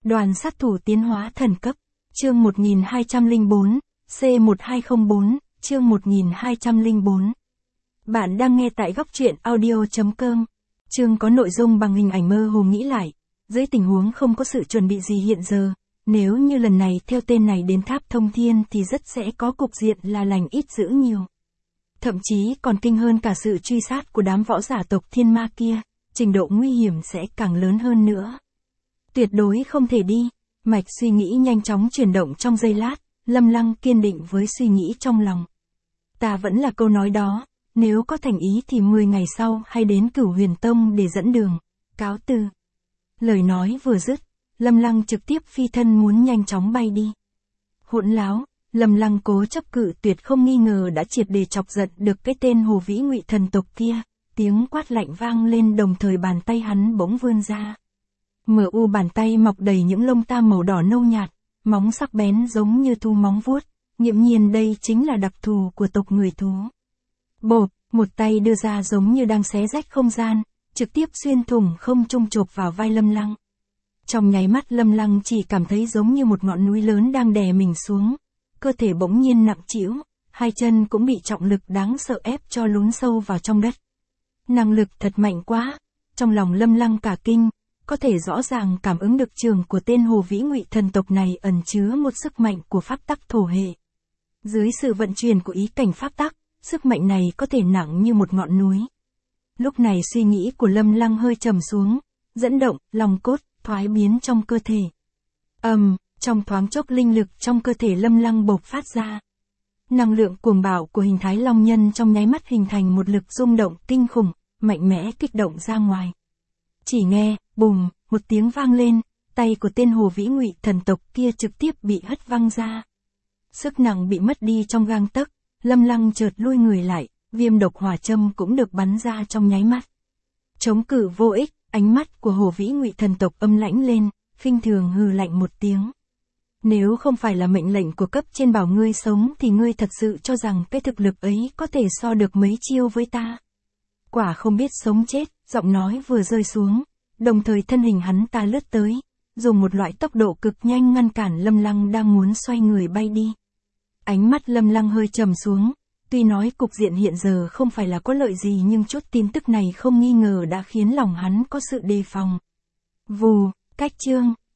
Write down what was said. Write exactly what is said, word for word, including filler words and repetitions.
Đoàn sát thủ tiến hóa thần cấp. Chương một nghìn hai trăm lẻ bốn, C một hai không bốn, chương một nghìn hai trăm lẻ bốn. Bạn đang nghe tại góc truyện audio chấm com. Chương có nội dung bằng hình ảnh mơ hồ nghĩ lại. Dưới tình huống không có sự chuẩn bị gì hiện giờ, nếu như lần này theo tên này đến tháp thông thiên thì rất sẽ có cục diện là lành ít dữ nhiều. Thậm chí còn kinh hơn cả sự truy sát của đám võ giả tộc thiên ma kia, trình độ nguy hiểm sẽ càng lớn hơn nữa. Tuyệt đối không thể đi, mạch suy nghĩ nhanh chóng chuyển động trong giây lát, Lâm Lăng kiên định với suy nghĩ trong lòng. Ta vẫn là câu nói đó, nếu có thành ý thì mười ngày sau hay đến Cửu Huyền Tông để dẫn đường, cáo từ. Lời nói vừa dứt, Lâm Lăng trực tiếp phi thân muốn nhanh chóng bay đi. Hỗn láo, Lâm Lăng cố chấp cự tuyệt không nghi ngờ đã triệt để chọc giận được cái tên Hồ Vĩ Ngụy thần tộc kia, tiếng quát lạnh vang lên đồng thời bàn tay hắn bỗng vươn ra. Mờ u bàn tay mọc đầy những lông tam màu đỏ nâu nhạt, móng sắc bén giống như thu móng vuốt, nghiễm nhiên đây chính là đặc thù của tộc người thú. Bộp, một tay đưa ra giống như đang xé rách không gian, trực tiếp xuyên thủng không trung chộp vào vai Lâm Lăng. Trong nháy mắt Lâm Lăng chỉ cảm thấy giống như một ngọn núi lớn đang đè mình xuống, cơ thể bỗng nhiên nặng trĩu, hai chân cũng bị trọng lực đáng sợ ép cho lún sâu vào trong đất. Năng lực thật mạnh quá, trong lòng Lâm Lăng cả kinh, có thể rõ ràng cảm ứng được trường của tên Hồ Vĩ Ngụy thần tộc này ẩn chứa một sức mạnh của pháp tắc thổ hệ. Dưới sự vận chuyển của ý cảnh pháp tắc, sức mạnh này có thể nặng như một ngọn núi. Lúc này suy nghĩ của Lâm Lăng hơi trầm xuống, dẫn động, lòng cốt, thoái biến trong cơ thể. Ầm, um, trong thoáng chốc linh lực trong cơ thể Lâm Lăng bộc phát ra. Năng lượng cuồng bạo của hình thái long nhân trong nháy mắt hình thành một lực rung động kinh khủng, mạnh mẽ kích động ra ngoài. Chỉ nghe, bùng, một tiếng vang lên, tay của tên Hồ Vĩ Ngụy thần tộc kia trực tiếp bị hất văng ra. Sức nặng bị mất đi trong gang tấc, Lâm Lăng chợt lui người lại, viêm độc hỏa châm cũng được bắn ra trong nháy mắt. Chống cự vô ích, ánh mắt của Hồ Vĩ Ngụy thần tộc âm lãnh lên, khinh thường hừ lạnh một tiếng. Nếu không phải là mệnh lệnh của cấp trên bảo ngươi sống thì ngươi thật sự cho rằng cái thực lực ấy có thể so được mấy chiêu với ta. Quả không biết sống chết, giọng nói vừa rơi xuống, đồng thời thân hình hắn ta lướt tới, dùng một loại tốc độ cực nhanh ngăn cản Lâm Lăng đang muốn xoay người bay đi. Ánh mắt Lâm Lăng hơi trầm xuống, tuy nói cục diện hiện giờ không phải là có lợi gì nhưng chút tin tức này không nghi ngờ đã khiến lòng hắn có sự đề phòng. Vù, cách chương,